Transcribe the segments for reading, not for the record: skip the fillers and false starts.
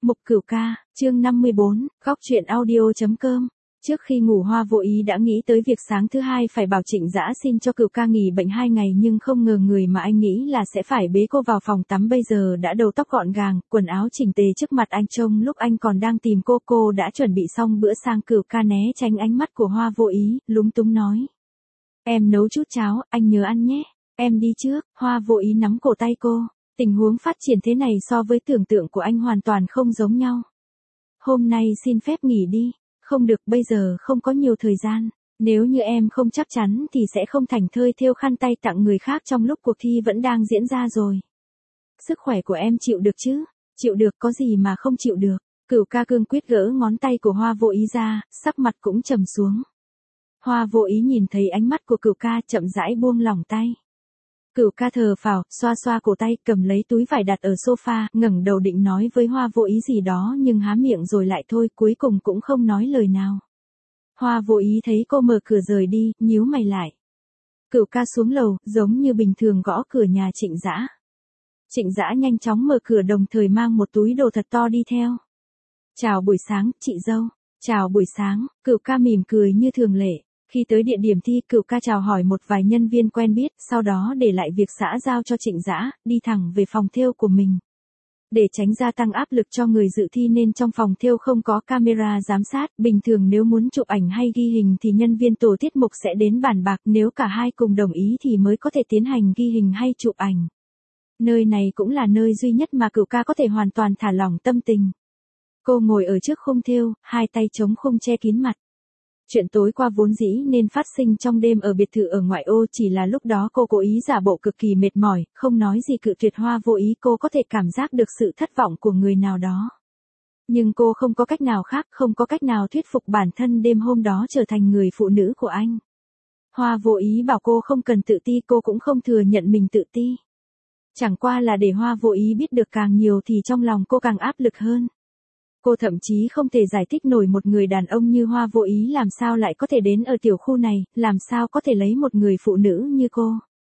Mục Cửu Ca, chương 54, góc truyện audio.com. Trước khi ngủ Hoa vô ý đã nghĩ tới việc sáng thứ hai phải bảo Trịnh Dã xin cho Cửu Ca nghỉ bệnh 2 ngày, nhưng không ngờ người mà anh nghĩ là sẽ phải bế cô vào phòng tắm bây giờ đã đầu tóc gọn gàng, quần áo chỉnh tề trước mặt anh. Trông lúc anh còn đang tìm cô đã chuẩn bị xong bữa sáng. Cửu Ca né tránh ánh mắt của Hoa vô ý, lúng túng nói: "Em nấu chút cháo, anh nhớ ăn nhé, em đi trước." Hoa vô ý nắm cổ tay cô. Tình huống phát triển thế này so với tưởng tượng của anh hoàn toàn không giống nhau. "Hôm nay xin phép nghỉ đi." "Không được, bây giờ không có nhiều thời gian. Nếu như em không chắc chắn thì sẽ không thảnh thơi thêu khăn tay tặng người khác trong lúc cuộc thi vẫn đang diễn ra rồi. Sức khỏe của em chịu được chứ?" "Chịu được, có gì mà không chịu được." Cửu Ca cương quyết gỡ ngón tay của Hoa vô ý ra, sắc mặt cũng trầm xuống. Hoa vô ý nhìn thấy ánh mắt của Cửu Ca, chậm rãi buông lỏng tay. Cửu Ca thở phào, xoa xoa cổ tay, cầm lấy túi vải đặt ở sofa, ngẩng đầu định nói với Hoa vô ý gì đó nhưng há miệng rồi lại thôi, cuối cùng cũng không nói lời nào. Hoa vô ý thấy cô mở cửa rời đi, nhíu mày lại. Cửu Ca xuống lầu, giống như bình thường gõ cửa nhà Trịnh Dã. Trịnh Dã nhanh chóng mở cửa, đồng thời mang một túi đồ thật to đi theo. "Chào buổi sáng, chị dâu." "Chào buổi sáng." Cửu Ca mỉm cười như thường lệ. Khi tới địa điểm thi, Cửu Ca chào hỏi một vài nhân viên quen biết, sau đó để lại việc xã giao cho Trịnh Dã, đi thẳng về phòng thêu của mình. Để tránh gia tăng áp lực cho người dự thi nên trong phòng thêu không có camera giám sát, bình thường nếu muốn chụp ảnh hay ghi hình thì nhân viên tổ tiết mục sẽ đến bàn bạc, nếu cả hai cùng đồng ý thì mới có thể tiến hành ghi hình hay chụp ảnh. Nơi này cũng là nơi duy nhất mà Cửu Ca có thể hoàn toàn thả lỏng tâm tình. Cô ngồi ở trước khung thêu, hai tay chống khung che kín mặt. Chuyện tối qua vốn dĩ nên phát sinh trong đêm ở biệt thự ở ngoại ô, chỉ là lúc đó cô cố ý giả bộ cực kỳ mệt mỏi, không nói gì cự tuyệt Hoa vô ý. Cô có thể cảm giác được sự thất vọng của người nào đó. Nhưng cô không có cách nào khác, không có cách nào thuyết phục bản thân đêm hôm đó trở thành người phụ nữ của anh. Hoa vô ý bảo cô không cần tự ti, cô cũng không thừa nhận mình tự ti. Chẳng qua là để Hoa vô ý biết được càng nhiều thì trong lòng cô càng áp lực hơn. Cô thậm chí không thể giải thích nổi một người đàn ông như Hoa vô ý làm sao lại có thể đến ở tiểu khu này, làm sao có thể lấy một người phụ nữ như cô.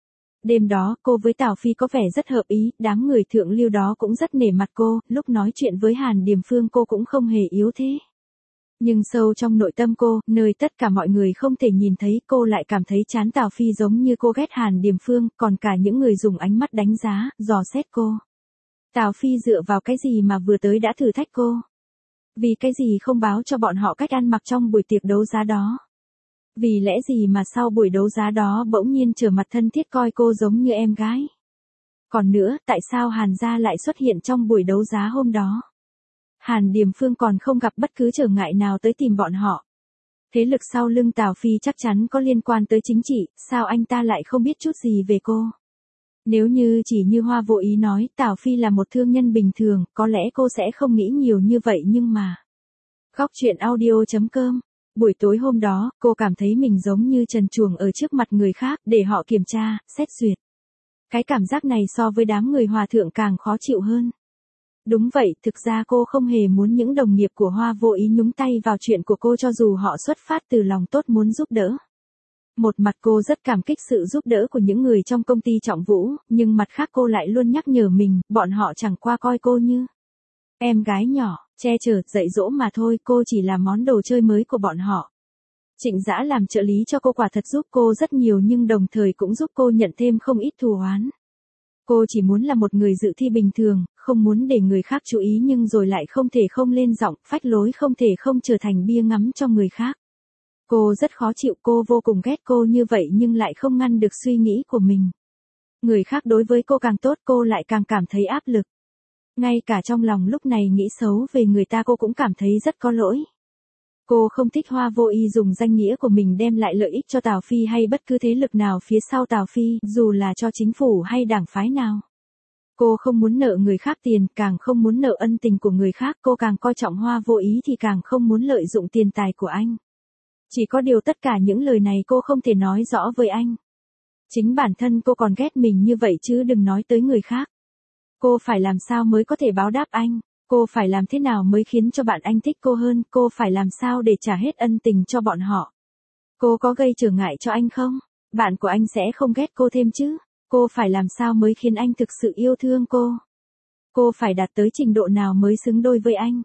Đêm đó, cô với Tào Phi có vẻ rất hợp ý, đám người thượng lưu đó cũng rất nể mặt cô, lúc nói chuyện với Hàn Điềm Phương cô cũng không hề yếu thế. Nhưng sâu trong nội tâm cô, nơi tất cả mọi người không thể nhìn thấy, cô lại cảm thấy chán Tào Phi giống như cô ghét Hàn Điềm Phương, còn cả những người dùng ánh mắt đánh giá, dò xét cô. Tào Phi dựa vào cái gì mà vừa tới đã thử thách cô? Vì cái gì không báo cho bọn họ cách ăn mặc trong buổi tiệc đấu giá đó? Vì lẽ gì mà sau buổi đấu giá đó bỗng nhiên trở mặt thân thiết coi cô giống như em gái? Còn nữa, tại sao Hàn gia lại xuất hiện trong buổi đấu giá hôm đó? Hàn Điềm Phương còn không gặp bất cứ trở ngại nào tới tìm bọn họ. Thế lực sau lưng Tào Phi chắc chắn có liên quan tới chính trị, sao anh ta lại không biết chút gì về cô? Nếu như chỉ như Hoa vô ý nói, Tào Phi là một thương nhân bình thường, có lẽ cô sẽ không nghĩ nhiều như vậy, nhưng mà... Góc truyện audio.com. Buổi tối hôm đó, cô cảm thấy mình giống như trần truồng ở trước mặt người khác, để họ kiểm tra, xét duyệt. Cái cảm giác này so với đám người hòa thượng càng khó chịu hơn. Đúng vậy, thực ra cô không hề muốn những đồng nghiệp của Hoa vô ý nhúng tay vào chuyện của cô cho dù họ xuất phát từ lòng tốt muốn giúp đỡ. Một mặt cô rất cảm kích sự giúp đỡ của những người trong công ty Trọng Vũ, nhưng mặt khác cô lại luôn nhắc nhở mình, bọn họ chẳng qua coi cô như em gái nhỏ, che chở, dạy dỗ mà thôi, cô chỉ là món đồ chơi mới của bọn họ. Trịnh Dã làm trợ lý cho cô quả thật giúp cô rất nhiều nhưng đồng thời cũng giúp cô nhận thêm không ít thù oán. Cô chỉ muốn là một người dự thi bình thường, không muốn để người khác chú ý nhưng rồi lại không thể không lên giọng, phách lối, không thể không trở thành bia ngắm cho người khác. Cô rất khó chịu, cô vô cùng ghét cô như vậy nhưng lại không ngăn được suy nghĩ của mình. Người khác đối với cô càng tốt cô lại càng cảm thấy áp lực. Ngay cả trong lòng lúc này nghĩ xấu về người ta cô cũng cảm thấy rất có lỗi. Cô không thích Hoa vô ý dùng danh nghĩa của mình đem lại lợi ích cho Tào Phi hay bất cứ thế lực nào phía sau Tào Phi, dù là cho chính phủ hay đảng phái nào. Cô không muốn nợ người khác tiền, càng không muốn nợ ân tình của người khác, cô càng coi trọng Hoa vô ý thì càng không muốn lợi dụng tiền tài của anh. Chỉ có điều tất cả những lời này cô không thể nói rõ với anh. Chính bản thân cô còn ghét mình như vậy chứ đừng nói tới người khác. Cô phải làm sao mới có thể báo đáp anh? Cô phải làm thế nào mới khiến cho bạn anh thích cô hơn? Cô phải làm sao để trả hết ân tình cho bọn họ? Cô có gây trở ngại cho anh không? Bạn của anh sẽ không ghét cô thêm chứ? Cô phải làm sao mới khiến anh thực sự yêu thương cô? Cô phải đạt tới trình độ nào mới xứng đôi với anh?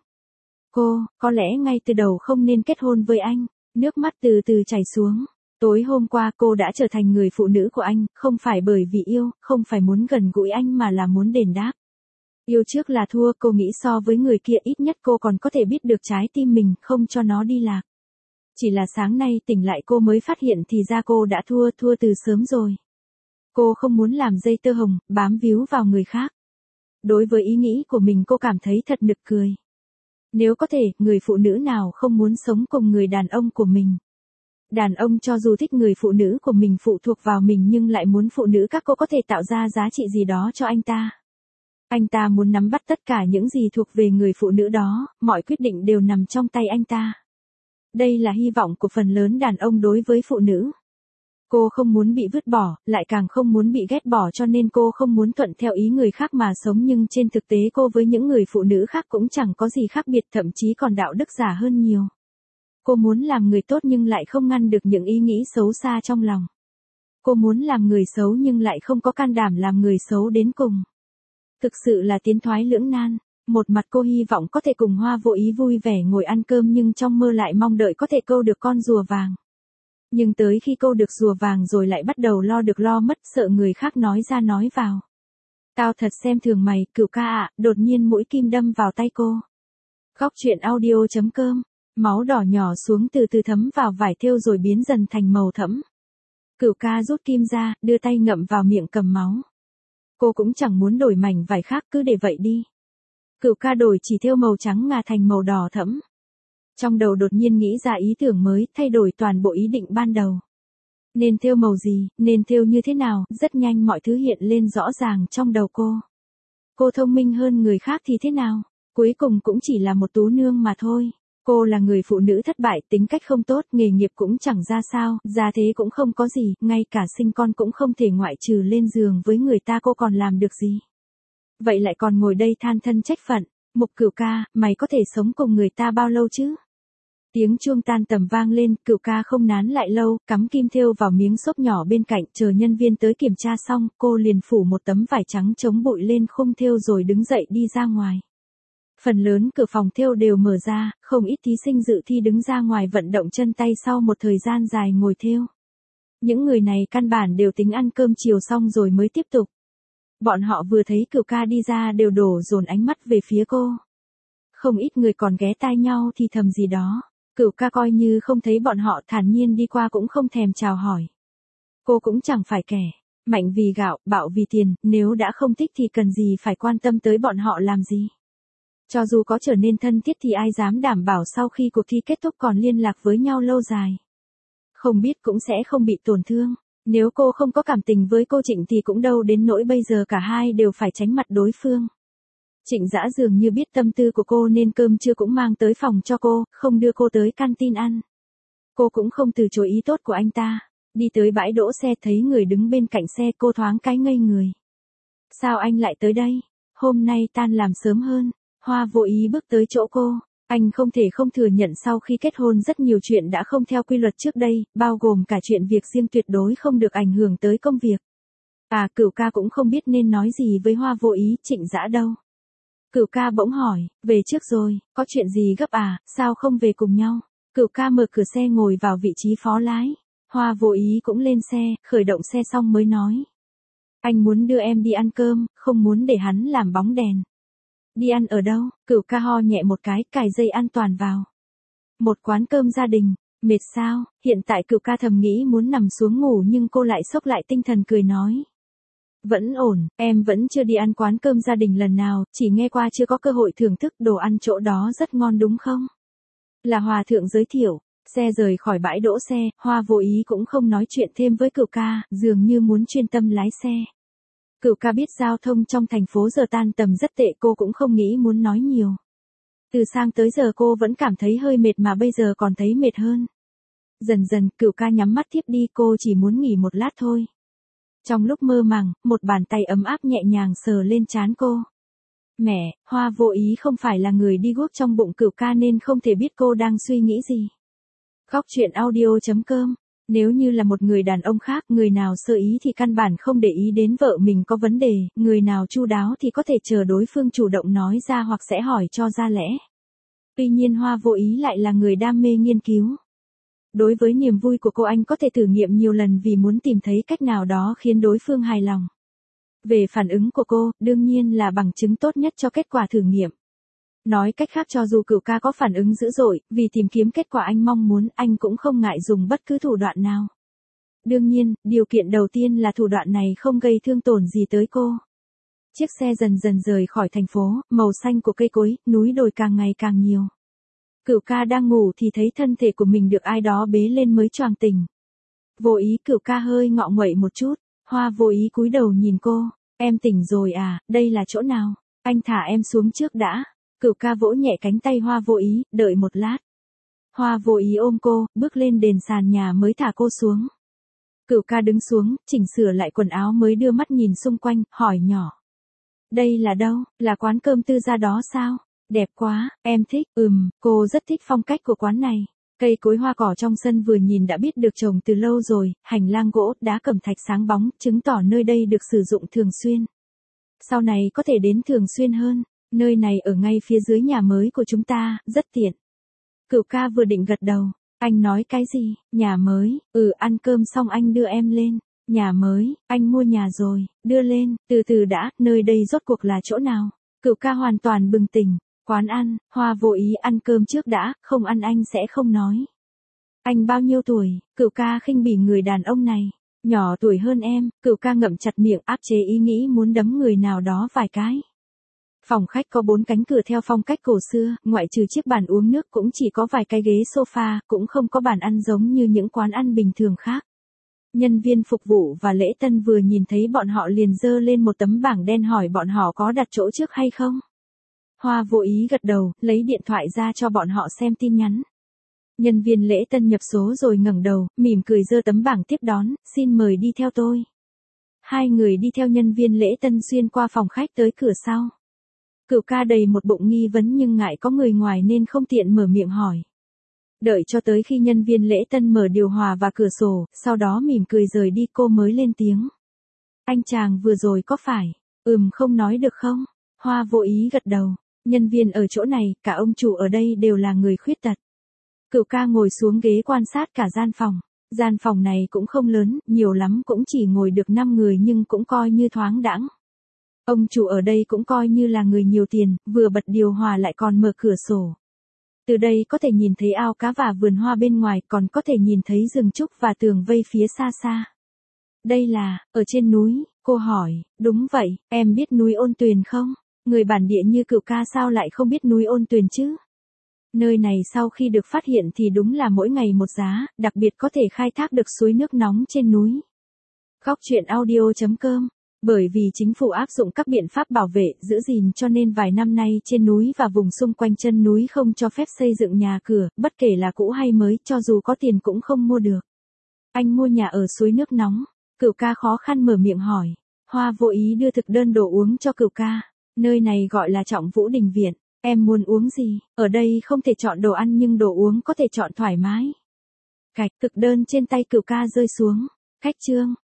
Cô, có lẽ ngay từ đầu không nên kết hôn với anh. Nước mắt từ từ chảy xuống. Tối hôm qua cô đã trở thành người phụ nữ của anh, không phải bởi vì yêu, không phải muốn gần gũi anh mà là muốn đền đáp. Yêu trước là thua, cô nghĩ so với người kia ít nhất cô còn có thể biết được trái tim mình, không cho nó đi lạc. Chỉ là sáng nay tỉnh lại cô mới phát hiện thì ra cô đã thua từ sớm rồi. Cô không muốn làm dây tơ hồng, bám víu vào người khác. Đối với ý nghĩ của mình cô cảm thấy thật nực cười. Nếu có thể, người phụ nữ nào không muốn sống cùng người đàn ông của mình? Đàn ông cho dù thích người phụ nữ của mình phụ thuộc vào mình nhưng lại muốn phụ nữ các cô có thể tạo ra giá trị gì đó cho anh ta. Anh ta muốn nắm bắt tất cả những gì thuộc về người phụ nữ đó, mọi quyết định đều nằm trong tay anh ta. Đây là hy vọng của phần lớn đàn ông đối với phụ nữ. Cô không muốn bị vứt bỏ, lại càng không muốn bị ghét bỏ cho nên cô không muốn thuận theo ý người khác mà sống nhưng trên thực tế cô với những người phụ nữ khác cũng chẳng có gì khác biệt thậm chí còn đạo đức giả hơn nhiều. Cô muốn làm người tốt nhưng lại không ngăn được những ý nghĩ xấu xa trong lòng. Cô muốn làm người xấu nhưng lại không có can đảm làm người xấu đến cùng. Thực sự là tiến thoái lưỡng nan. Một mặt cô hy vọng có thể cùng Hoa Vô Ý vui vẻ ngồi ăn cơm nhưng trong mơ lại mong đợi có thể câu được con rùa vàng. Nhưng tới khi câu được rùa vàng rồi lại bắt đầu lo được lo mất, sợ người khác nói ra nói vào. Tao thật xem thường mày, Cửu ca ạ, đột nhiên mũi kim đâm vào tay cô. Khóc chuyện audio.com, máu đỏ nhỏ xuống từ từ thấm vào vải thêu rồi biến dần thành màu thẫm. Cửu ca rút kim ra, đưa tay ngậm vào miệng cầm máu. Cô cũng chẳng muốn đổi mảnh vải khác, cứ để vậy đi. Cửu ca đổi chỉ thêu màu trắng ngà thành màu đỏ thẫm. Trong đầu đột nhiên nghĩ ra ý tưởng mới, thay đổi toàn bộ ý định ban đầu. Nên thêu màu gì, nên thêu như thế nào, rất nhanh mọi thứ hiện lên rõ ràng trong đầu cô. Cô thông minh hơn người khác thì thế nào, cuối cùng cũng chỉ là một tú nương mà thôi. Cô là người phụ nữ thất bại, tính cách không tốt, nghề nghiệp cũng chẳng ra sao, gia thế cũng không có gì, ngay cả sinh con cũng không thể ngoại trừ lên giường với người ta cô còn làm được gì. Vậy lại còn ngồi đây than thân trách phận, Mục Cửu ca, mày có thể sống cùng người ta bao lâu chứ? Tiếng chuông tan tầm vang lên, Cửu ca không nán lại lâu, cắm kim thêu vào miếng xốp nhỏ bên cạnh, chờ nhân viên tới kiểm tra xong, cô liền phủ một tấm vải trắng chống bụi lên khung thêu rồi đứng dậy đi ra ngoài. Phần lớn cửa phòng thêu đều mở ra, không ít thí sinh dự thi đứng ra ngoài vận động chân tay sau một thời gian dài ngồi thêu. Những người này căn bản đều tính ăn cơm chiều xong rồi mới tiếp tục. Bọn họ vừa thấy Cửu ca đi ra đều đổ dồn ánh mắt về phía cô. Không ít người còn ghé tai nhau thì thầm gì đó. Cửu ca coi như không thấy bọn họ, thản nhiên đi qua cũng không thèm chào hỏi. Cô cũng chẳng phải kẻ mạnh vì gạo, bạo vì tiền, nếu đã không thích thì cần gì phải quan tâm tới bọn họ làm gì. Cho dù có trở nên thân thiết thì ai dám đảm bảo sau khi cuộc thi kết thúc còn liên lạc với nhau lâu dài. Không biết cũng sẽ không bị tổn thương. Nếu cô không có cảm tình với cô Trịnh thì cũng đâu đến nỗi bây giờ cả hai đều phải tránh mặt đối phương. Trịnh Dã dường như biết tâm tư của cô nên cơm trưa cũng mang tới phòng cho cô, không đưa cô tới canteen ăn. Cô cũng không từ chối ý tốt của anh ta. Đi tới bãi đỗ xe thấy người đứng bên cạnh xe, cô thoáng cái ngây người. Sao anh lại tới đây? Hôm nay tan làm sớm hơn. Hoa Vô Ý bước tới chỗ cô. Anh không thể không thừa nhận sau khi kết hôn rất nhiều chuyện đã không theo quy luật trước đây, bao gồm cả chuyện việc riêng tuyệt đối không được ảnh hưởng tới công việc. Cửu ca cũng không biết nên nói gì với Hoa Vô Ý, Trịnh Dã đâu. Cửu ca bỗng hỏi, về trước rồi, có chuyện gì gấp sao không về cùng nhau? Cửu ca mở cửa xe ngồi vào vị trí phó lái. Hoa Vô Ý cũng lên xe, khởi động xe xong mới nói. Anh muốn đưa em đi ăn cơm, không muốn để hắn làm bóng đèn. Đi ăn ở đâu? Cửu ca ho nhẹ một cái, cài dây an toàn vào. Một quán cơm gia đình. Mệt sao? Hiện tại Cửu ca thầm nghĩ muốn nằm xuống ngủ nhưng cô lại xốc lại tinh thần cười nói. Vẫn ổn, em vẫn chưa đi ăn quán cơm gia đình lần nào, chỉ nghe qua chưa có cơ hội thưởng thức, đồ ăn chỗ đó rất ngon đúng không? Là hòa thượng giới thiệu. Xe rời khỏi bãi đỗ xe, Hoa Vô Ý cũng không nói chuyện thêm với Cửu ca, dường như muốn chuyên tâm lái xe. Cửu ca biết giao thông trong thành phố giờ tan tầm rất tệ, cô cũng không nghĩ muốn nói nhiều. Từ sáng tới giờ cô vẫn cảm thấy hơi mệt mà bây giờ còn thấy mệt hơn. Dần dần, Cửu ca nhắm mắt thiếp đi, cô chỉ muốn nghỉ một lát thôi. Trong lúc mơ màng, một bàn tay ấm áp nhẹ nhàng sờ lên trán cô. Mẹ, Hoa Vô Ý không phải là người đi guốc trong bụng Cửu ca nên không thể biết cô đang suy nghĩ gì. Khóc chuyện audio.com Nếu như là một người đàn ông khác, người nào sơ ý thì căn bản không để ý đến vợ mình có vấn đề, người nào chu đáo thì có thể chờ đối phương chủ động nói ra hoặc sẽ hỏi cho ra lẽ. Tuy nhiên Hoa Vô Ý lại là người đam mê nghiên cứu. Đối với niềm vui của cô, anh có thể thử nghiệm nhiều lần vì muốn tìm thấy cách nào đó khiến đối phương hài lòng. Về phản ứng của cô, đương nhiên là bằng chứng tốt nhất cho kết quả thử nghiệm. Nói cách khác, cho dù Cửu ca có phản ứng dữ dội, vì tìm kiếm kết quả anh mong muốn, anh cũng không ngại dùng bất cứ thủ đoạn nào. Đương nhiên, điều kiện đầu tiên là thủ đoạn này không gây thương tổn gì tới cô. Chiếc xe dần dần rời khỏi thành phố, màu xanh của cây cối, núi đồi càng ngày càng nhiều. Cửu ca đang ngủ thì thấy thân thể của mình được ai đó bế lên mới choàng tỉnh. Vô Ý, Cửu ca hơi ngọ nguậy một chút. Hoa Vô Ý cúi đầu nhìn cô. Em tỉnh rồi à, đây là chỗ nào? Anh thả em xuống trước đã. Cửu ca vỗ nhẹ cánh tay Hoa Vô Ý, đợi một lát. Hoa Vô Ý ôm cô, bước lên đền sàn nhà mới thả cô xuống. Cửu ca đứng xuống, chỉnh sửa lại quần áo mới đưa mắt nhìn xung quanh, hỏi nhỏ. Đây là đâu, là quán cơm Tư Gia đó sao? Đẹp quá, em thích, cô rất thích phong cách của quán này. Cây cối hoa cỏ trong sân vừa nhìn đã biết được trồng từ lâu rồi, hành lang gỗ, đá cẩm thạch sáng bóng, chứng tỏ nơi đây được sử dụng thường xuyên. Sau này có thể đến thường xuyên hơn, nơi này ở ngay phía dưới nhà mới của chúng ta, rất tiện. Cửu ca vừa định gật đầu, anh nói cái gì, nhà mới, ăn cơm xong anh đưa em lên. Nhà mới, anh mua nhà rồi, đưa lên, từ từ đã, nơi đây rốt cuộc là chỗ nào? Cửu ca hoàn toàn bừng tỉnh. Quán ăn, Hoa Vô Ý ăn cơm trước đã, không ăn anh sẽ không nói. Anh bao nhiêu tuổi? Cửu ca khinh bỉ người đàn ông này. Nhỏ tuổi hơn em. Cửu ca ngậm chặt miệng, áp chế ý nghĩ muốn đấm người nào đó vài cái. Phòng khách có 4 cánh cửa theo phong cách cổ xưa, ngoại trừ chiếc bàn uống nước cũng chỉ có vài cái ghế sofa, cũng không có bàn ăn giống như những quán ăn bình thường khác. Nhân viên phục vụ và lễ tân vừa nhìn thấy bọn họ liền giơ lên một tấm bảng đen hỏi bọn họ có đặt chỗ trước hay không. Hoa Vô Ý gật đầu, lấy điện thoại ra cho bọn họ xem tin nhắn. Nhân viên lễ tân nhập số rồi ngẩng đầu, mỉm cười giơ tấm bảng tiếp đón, xin mời đi theo tôi. Hai người đi theo nhân viên lễ tân xuyên qua phòng khách tới cửa sau. Cửu ca đầy một bụng nghi vấn nhưng ngại có người ngoài nên không tiện mở miệng hỏi. Đợi cho tới khi nhân viên lễ tân mở điều hòa và cửa sổ, sau đó mỉm cười rời đi cô mới lên tiếng. Anh chàng vừa rồi có phải, không nói được không? Hoa Vô Ý gật đầu. Nhân viên ở chỗ này, cả ông chủ ở đây đều là người khuyết tật. Cửu ca ngồi xuống ghế quan sát cả gian phòng. Gian phòng này cũng không lớn, nhiều lắm cũng chỉ ngồi được 5 người nhưng cũng coi như thoáng đãng. Ông chủ ở đây cũng coi như là người nhiều tiền, vừa bật điều hòa lại còn mở cửa sổ. Từ đây có thể nhìn thấy ao cá và vườn hoa bên ngoài, còn có thể nhìn thấy rừng trúc và tường vây phía xa xa. Đây là, ở trên núi, cô hỏi, đúng vậy, em biết núi Ôn Tuyền không? Người bản địa như Cửu ca sao lại không biết núi Ôn Tuyền chứ? Nơi này sau khi được phát hiện thì đúng là mỗi ngày một giá, đặc biệt có thể khai thác được suối nước nóng trên núi. Góc truyện audio.com. Bởi vì chính phủ áp dụng các biện pháp bảo vệ, giữ gìn cho nên vài năm nay trên núi và vùng xung quanh chân núi không cho phép xây dựng nhà cửa, bất kể là cũ hay mới, cho dù có tiền cũng không mua được. Anh mua nhà ở suối nước nóng. Cửu ca khó khăn mở miệng hỏi. Hoa Vô Ý đưa thực đơn đồ uống cho Cửu ca. Nơi này gọi là Trọng Vũ Đình Viện. Em muốn uống gì? Ở đây không thể chọn đồ ăn nhưng đồ uống có thể chọn thoải mái. Cạch, thực đơn trên tay Cửu ca rơi xuống. Khách trương.